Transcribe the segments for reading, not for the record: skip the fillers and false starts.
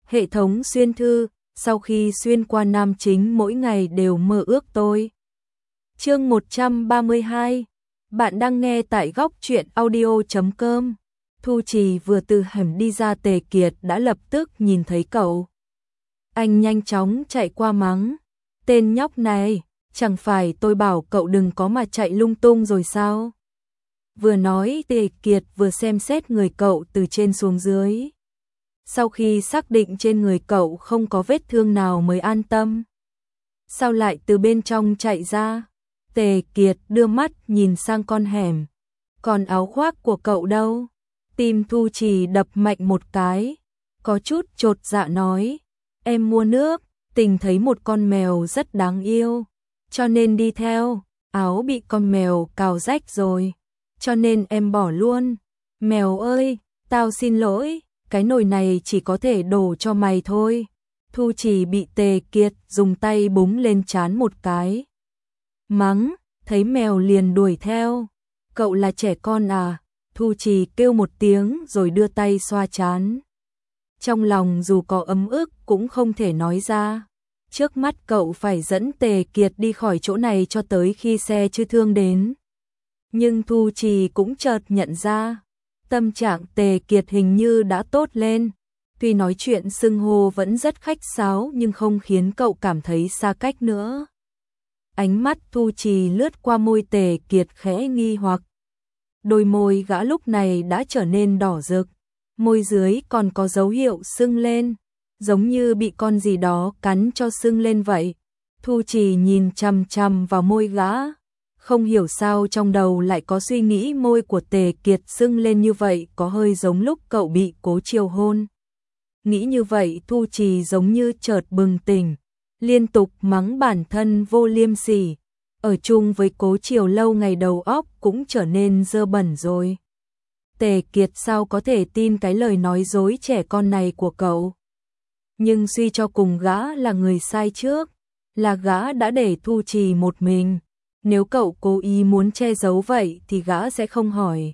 Hệ thống xuyên thư, sau khi xuyên qua nam chính mỗi ngày đều mơ ước tôi. Chương 132. Bạn đang nghe tại góc truyện audio.com. Thu Trì vừa từ hẻm đi ra, Tề Kiệt đã lập tức nhìn thấy cậu. Anh nhanh chóng chạy qua mắng, tên nhóc này, chẳng phải tôi bảo cậu đừng có mà chạy lung tung rồi sao? Vừa nói, Tề Kiệt vừa xem xét người cậu từ trên xuống dưới. Sau khi xác định trên người cậu không có vết thương nào mới an tâm. Sao lại từ bên trong chạy ra? Tề Kiệt đưa mắt nhìn sang con hẻm. Còn áo khoác của cậu đâu? Tim Thu Trì đập mạnh một cái, có chút chột dạ nói, em mua nước, tình thấy một con mèo rất đáng yêu, cho nên đi theo, áo bị con mèo cào rách rồi, cho nên em bỏ luôn. Mèo ơi, tao xin lỗi, cái nồi này chỉ có thể đổ cho mày thôi. Thu Trì bị Tề Kiệt dùng tay búng lên trán một cái. Mắng, thấy mèo liền đuổi theo. Cậu là trẻ con à? Thu Trì kêu một tiếng rồi đưa tay xoa trán. Trong lòng dù có ấm ức cũng không thể nói ra. Trước mắt cậu phải dẫn Tề Kiệt đi khỏi chỗ này cho tới khi xe chữa thương đến. Nhưng Thu Trì cũng chợt nhận ra, tâm trạng Tề Kiệt hình như đã tốt lên. Tuy nói chuyện xưng hô vẫn rất khách sáo nhưng không khiến cậu cảm thấy xa cách nữa. Ánh mắt Thu Trì lướt qua môi Tề Kiệt khẽ nghi hoặc. Đôi môi gã lúc này đã trở nên đỏ rực, môi dưới còn có dấu hiệu sưng lên, giống như bị con gì đó cắn cho sưng lên vậy. Thu Trì nhìn chằm chằm vào môi gã, không hiểu sao trong đầu lại có suy nghĩ môi của Tề Kiệt sưng lên như vậy có hơi giống lúc cậu bị Cố Chiều hôn. Nghĩ như vậy Thu Trì giống như chợt bừng tỉnh, liên tục mắng bản thân vô liêm sỉ. Ở chung với Cố Chiều lâu ngày đầu óc cũng trở nên dơ bẩn rồi. Tề Kiệt sao có thể tin cái lời nói dối trẻ con này của cậu? Nhưng suy cho cùng gã là người sai trước, là gã đã để Thu Trì một mình. Nếu cậu cố ý muốn che giấu vậy thì gã sẽ không hỏi.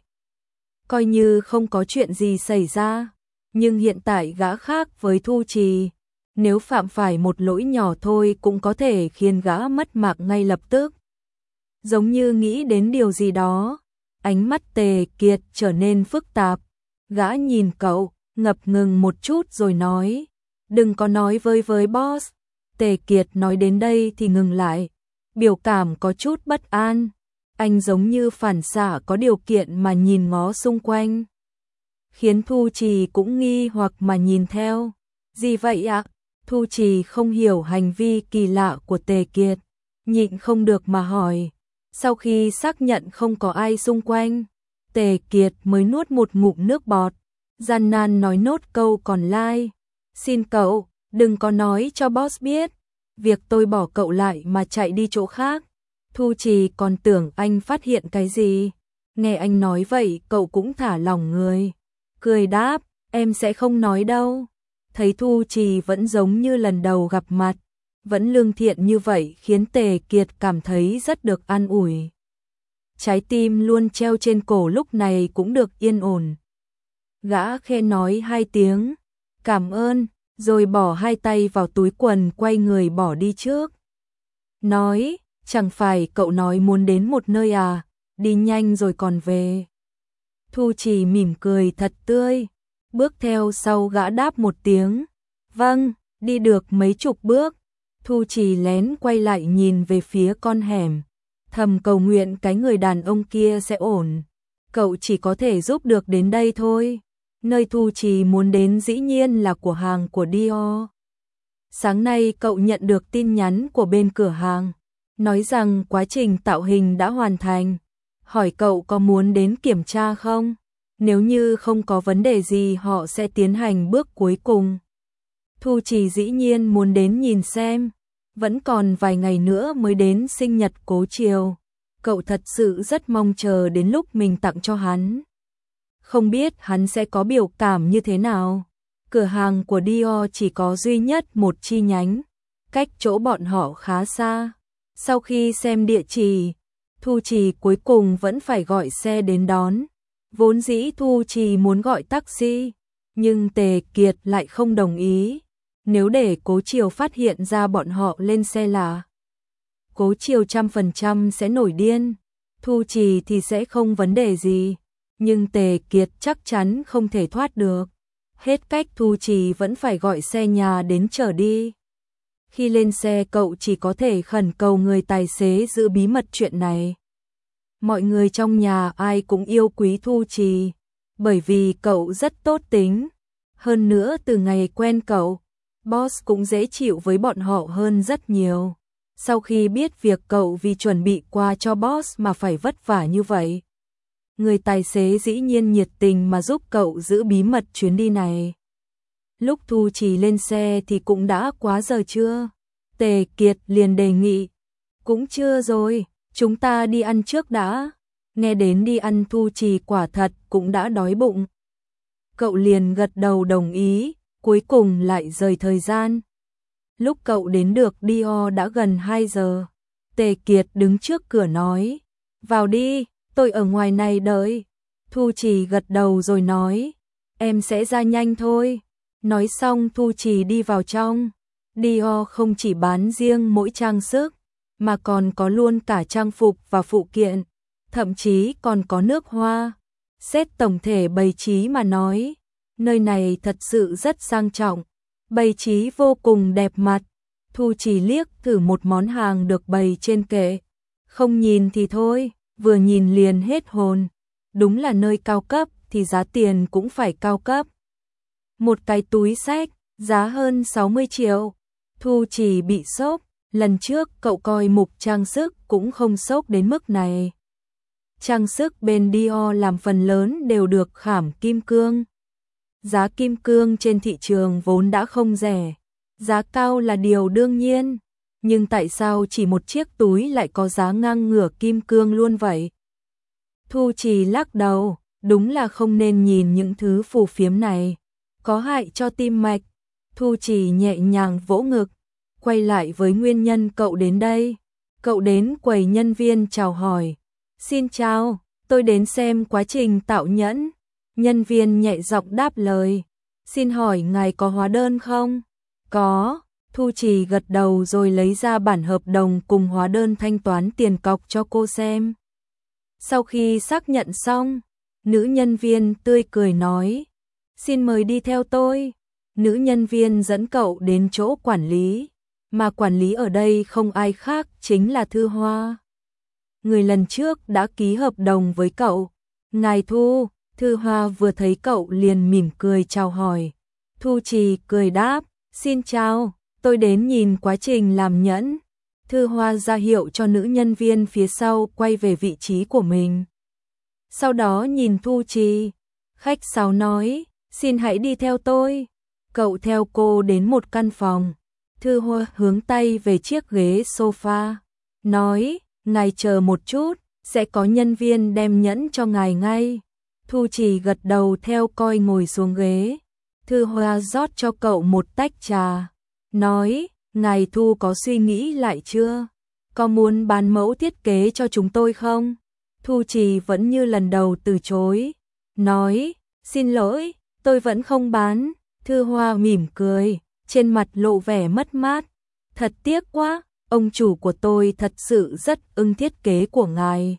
Coi như không có chuyện gì xảy ra, nhưng hiện tại gã khác với Thu Trì. Nếu phạm phải một lỗi nhỏ thôi cũng có thể khiến gã mất mạng ngay lập tức. Giống như nghĩ đến điều gì đó, ánh mắt Tề Kiệt trở nên phức tạp. Gã nhìn cậu, ngập ngừng một chút rồi nói, đừng có nói với boss. Tề Kiệt nói đến đây thì ngừng lại, biểu cảm có chút bất an. Anh giống như phản xạ có điều kiện mà nhìn ngó xung quanh, khiến Thu Trì cũng nghi hoặc mà nhìn theo. Gì vậy ạ? Thu Trì không hiểu hành vi kỳ lạ của Tề Kiệt, nhịn không được mà hỏi. Sau khi xác nhận không có ai xung quanh, Tề Kiệt mới nuốt một ngụm nước bọt, gian nan nói nốt câu còn lại. Xin cậu, đừng có nói cho boss biết, việc tôi bỏ cậu lại mà chạy đi chỗ khác. Thu Trì còn tưởng anh phát hiện cái gì. Nghe anh nói vậy cậu cũng thả lỏng người, cười đáp, em sẽ không nói đâu. Thấy Thu Trì vẫn giống như lần đầu gặp mặt, vẫn lương thiện như vậy khiến Tề Kiệt cảm thấy rất được an ủi. Trái tim luôn treo trên cổ lúc này cũng được yên ổn. Gã khe nói hai tiếng, cảm ơn, rồi bỏ hai tay vào túi quần quay người bỏ đi trước. Nói, chẳng phải cậu nói muốn đến một nơi à, đi nhanh rồi còn về. Thu Trì mỉm cười thật tươi, bước theo sau gã đáp một tiếng. Vâng, đi được mấy chục bước. Thu Trì lén quay lại nhìn về phía con hẻm, thầm cầu nguyện cái người đàn ông kia sẽ ổn. Cậu chỉ có thể giúp được đến đây thôi. Nơi Thu Trì muốn đến dĩ nhiên là cửa hàng của Dior. Sáng nay cậu nhận được tin nhắn của bên cửa hàng, nói rằng quá trình tạo hình đã hoàn thành. Hỏi cậu có muốn đến kiểm tra không? Nếu như không có vấn đề gì họ sẽ tiến hành bước cuối cùng. Thu Trì dĩ nhiên muốn đến nhìn xem. Vẫn còn vài ngày nữa mới đến sinh nhật Cố Chiều. Cậu thật sự rất mong chờ đến lúc mình tặng cho hắn. Không biết hắn sẽ có biểu cảm như thế nào. Cửa hàng của Dior chỉ có duy nhất một chi nhánh, cách chỗ bọn họ khá xa. Sau khi xem địa chỉ, Thu Trì cuối cùng vẫn phải gọi xe đến đón. Vốn dĩ Thu Trì muốn gọi taxi, Nhưng Tề Kiệt lại không đồng ý. Nếu để Cố Triều phát hiện ra bọn họ lên xe là Cố Triều 100% sẽ nổi điên. Thu Trì thì sẽ không vấn đề gì, nhưng Tề Kiệt chắc chắn không thể thoát được. Hết cách Thu Trì vẫn phải gọi xe nhà đến chở đi. Khi lên xe cậu chỉ có thể khẩn cầu người tài xế giữ bí mật chuyện này. Mọi người trong nhà ai cũng yêu quý Thu Trì, bởi vì cậu rất tốt tính. Hơn nữa từ ngày quen cậu, boss cũng dễ chịu với bọn họ hơn rất nhiều. Sau khi biết việc cậu vì chuẩn bị quà cho boss mà phải vất vả như vậy, người tài xế dĩ nhiên nhiệt tình mà giúp cậu giữ bí mật chuyến đi này. Lúc Thu Trì lên xe thì cũng đã quá giờ trưa. Tề Kiệt liền đề nghị, cũng trưa rồi, chúng ta đi ăn trước đã. Nghe đến đi ăn Thu Trì quả thật cũng đã đói bụng. Cậu liền gật đầu đồng ý, cuối cùng lại rời thời gian. Lúc cậu đến được Dior đã gần 2 giờ. Tề Kiệt đứng trước cửa nói, vào đi, tôi ở ngoài này đợi. Thu Trì gật đầu rồi nói, em sẽ ra nhanh thôi. Nói xong Thu Trì đi vào trong. Dior không chỉ bán riêng mỗi trang sức, mà còn có luôn cả trang phục và phụ kiện, thậm chí còn có nước hoa. Xét tổng thể bày trí mà nói, nơi này thật sự rất sang trọng, bày trí vô cùng đẹp mặt. Thu Trì liếc thử một món hàng được bày trên kệ, không nhìn thì thôi, vừa nhìn liền hết hồn. Đúng là nơi cao cấp thì giá tiền cũng phải cao cấp. Một cái túi xách, giá hơn 60 triệu. Thu Trì bị sốc, lần trước cậu coi mục trang sức cũng không sốc đến mức này. Trang sức bên Dior làm phần lớn đều được khảm kim cương. Giá kim cương trên thị trường vốn đã không rẻ, giá cao là điều đương nhiên, nhưng tại sao chỉ một chiếc túi lại có giá ngang ngửa kim cương luôn vậy? Thu Trì lắc đầu, đúng là không nên nhìn những thứ phù phiếm này, có hại cho tim mạch. Thu Trì nhẹ nhàng vỗ ngực, quay lại với nguyên nhân cậu đến đây. Cậu đến quầy nhân viên chào hỏi. Xin chào, tôi đến xem quá trình tạo nhẫn. Nhân viên nhẹ giọng đáp lời. Xin hỏi ngài có hóa đơn không? Có. Thu Trì gật đầu rồi lấy ra bản hợp đồng cùng hóa đơn thanh toán tiền cọc cho cô xem. Sau khi xác nhận xong, nữ nhân viên tươi cười nói, xin mời đi theo tôi. Nữ nhân viên dẫn cậu đến chỗ quản lý, mà quản lý ở đây không ai khác chính là Thư Hoa. Người lần trước đã ký hợp đồng với cậu. Ngài Thu. Thư Hoa vừa thấy cậu liền mỉm cười chào hỏi. Thu Trì cười đáp, xin chào, tôi đến nhìn quá trình làm nhẫn. Thư Hoa ra hiệu cho nữ nhân viên phía sau quay về vị trí của mình. Sau đó nhìn Thu Trì, khách sáo nói, xin hãy đi theo tôi. Cậu theo cô đến một căn phòng. Thư Hoa hướng tay về chiếc ghế sofa, nói, ngài chờ một chút, sẽ có nhân viên đem nhẫn cho ngài ngay. Thu Trì gật đầu theo coi ngồi xuống ghế. Thư Hoa rót cho cậu một tách trà, nói, ngài Thu có suy nghĩ lại chưa? Có muốn bán mẫu thiết kế cho chúng tôi không? Thu Trì vẫn như lần đầu từ chối, nói, xin lỗi, tôi vẫn không bán. Thư Hoa mỉm cười, trên mặt lộ vẻ mất mát. Thật tiếc quá, ông chủ của tôi thật sự rất ưng thiết kế của ngài.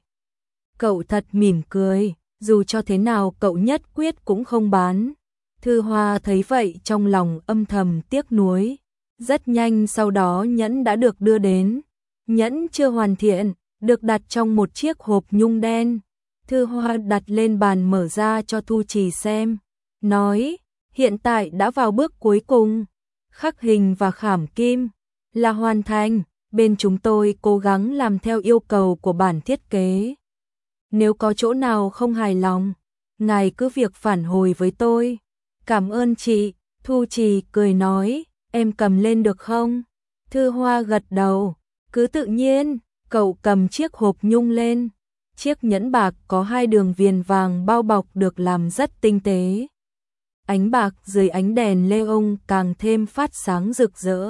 Cậu thật mỉm cười, dù cho thế nào cậu nhất quyết cũng không bán. Thư Hoa thấy vậy trong lòng âm thầm tiếc nuối. Rất nhanh sau đó nhẫn đã được đưa đến. Nhẫn chưa hoàn thiện, được đặt trong một chiếc hộp nhung đen. Thư Hoa đặt lên bàn mở ra cho Thu Trì xem, nói, hiện tại đã vào bước cuối cùng, khắc hình và khảm kim là hoàn thành, bên chúng tôi cố gắng làm theo yêu cầu của bản thiết kế. Nếu có chỗ nào không hài lòng, ngài cứ việc phản hồi với tôi. Cảm ơn chị. Thu Trì cười nói, em cầm lên được không? Thư Hoa gật đầu, cứ tự nhiên. Cậu cầm chiếc hộp nhung lên. Chiếc nhẫn bạc có 2 đường viền vàng bao bọc được làm rất tinh tế. Ánh bạc dưới ánh đèn neon càng thêm phát sáng rực rỡ.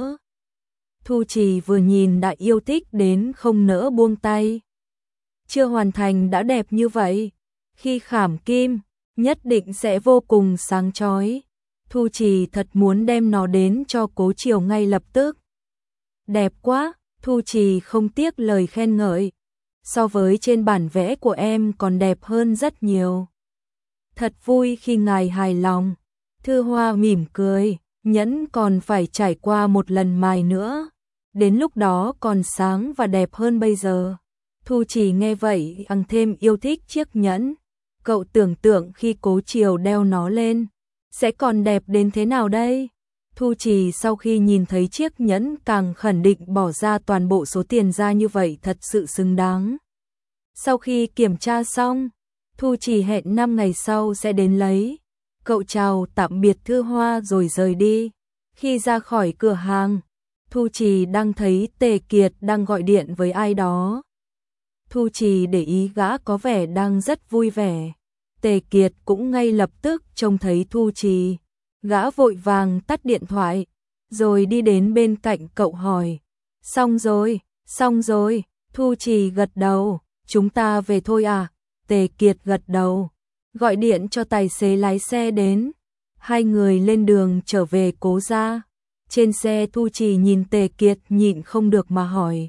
Thu Trì vừa nhìn đã yêu thích đến không nỡ buông tay. Chưa hoàn thành đã đẹp như vậy, khi khảm kim, nhất định sẽ vô cùng sáng chói. Thu Trì thật muốn đem nó đến cho Cố Triều ngay lập tức. Đẹp quá, Thu Trì không tiếc lời khen ngợi. So với trên bản vẽ của em còn đẹp hơn rất nhiều. Thật vui khi ngài hài lòng. Thư Hoa mỉm cười, nhẫn còn phải trải qua một lần mài nữa. Đến lúc đó còn sáng và đẹp hơn bây giờ. Thu Trì nghe vậy càng thêm yêu thích chiếc nhẫn. Cậu tưởng tượng khi Cố Triều đeo nó lên, sẽ còn đẹp đến thế nào đây? Thu Trì sau khi nhìn thấy chiếc nhẫn càng khẳng định bỏ ra toàn bộ số tiền ra như vậy thật sự xứng đáng. Sau khi kiểm tra xong, Thu Trì hẹn 5 ngày sau sẽ đến lấy. Cậu chào tạm biệt Thư Hoa rồi rời đi. Khi ra khỏi cửa hàng, Thu Trì đang thấy Tề Kiệt đang gọi điện với ai đó. Thu Trì để ý gã có vẻ đang rất vui vẻ. Tề Kiệt cũng ngay lập tức trông thấy Thu Trì. Gã vội vàng tắt điện thoại, rồi đi đến bên cạnh cậu hỏi. Xong rồi, Thu Trì gật đầu, chúng ta về thôi à? Tề Kiệt gật đầu, gọi điện cho tài xế lái xe đến. Hai người lên đường trở về Cố gia. Trên xe Thu Trì nhìn Tề Kiệt nhịn không được mà hỏi.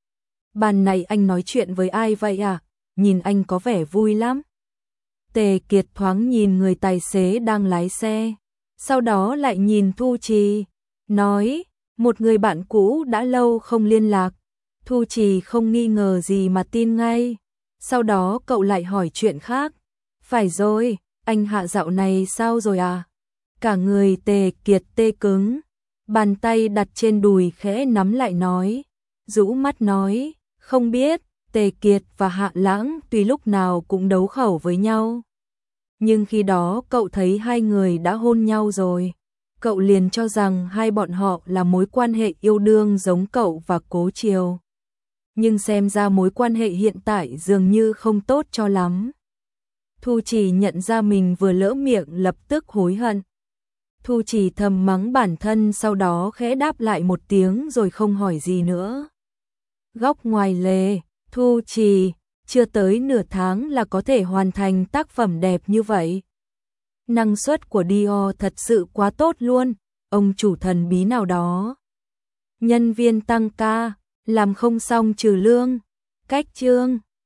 Ban này anh nói chuyện với ai vậy à? Nhìn anh có vẻ vui lắm. Tề Kiệt thoáng nhìn người tài xế đang lái xe, sau đó lại nhìn Thu Trì, nói, một người bạn cũ đã lâu không liên lạc. Thu Trì không nghi ngờ gì mà tin ngay. Sau đó cậu lại hỏi chuyện khác. Phải rồi, anh Hạ dạo này sao rồi à? Cả người Tề Kiệt tê cứng, bàn tay đặt trên đùi khẽ nắm lại nói, rũ mắt nói, không biết. Tề Kiệt và Hạ Lãng tuy lúc nào cũng đấu khẩu với nhau, nhưng khi đó cậu thấy hai người đã hôn nhau rồi, cậu liền cho rằng hai bọn họ là mối quan hệ yêu đương giống cậu và Cố Triều. Nhưng xem ra mối quan hệ hiện tại dường như không tốt cho lắm. Thu Trì nhận ra mình vừa lỡ miệng lập tức hối hận. Thu Trì thầm mắng bản thân, sau đó khẽ đáp lại một tiếng rồi không hỏi gì nữa. Góc ngoài lề, Thu Trì, chưa tới nửa tháng là có thể hoàn thành tác phẩm đẹp như vậy. Năng suất của Dior thật sự quá tốt luôn, ông chủ thần bí nào đó. Nhân viên tăng ca, làm không xong trừ lương. Cách chương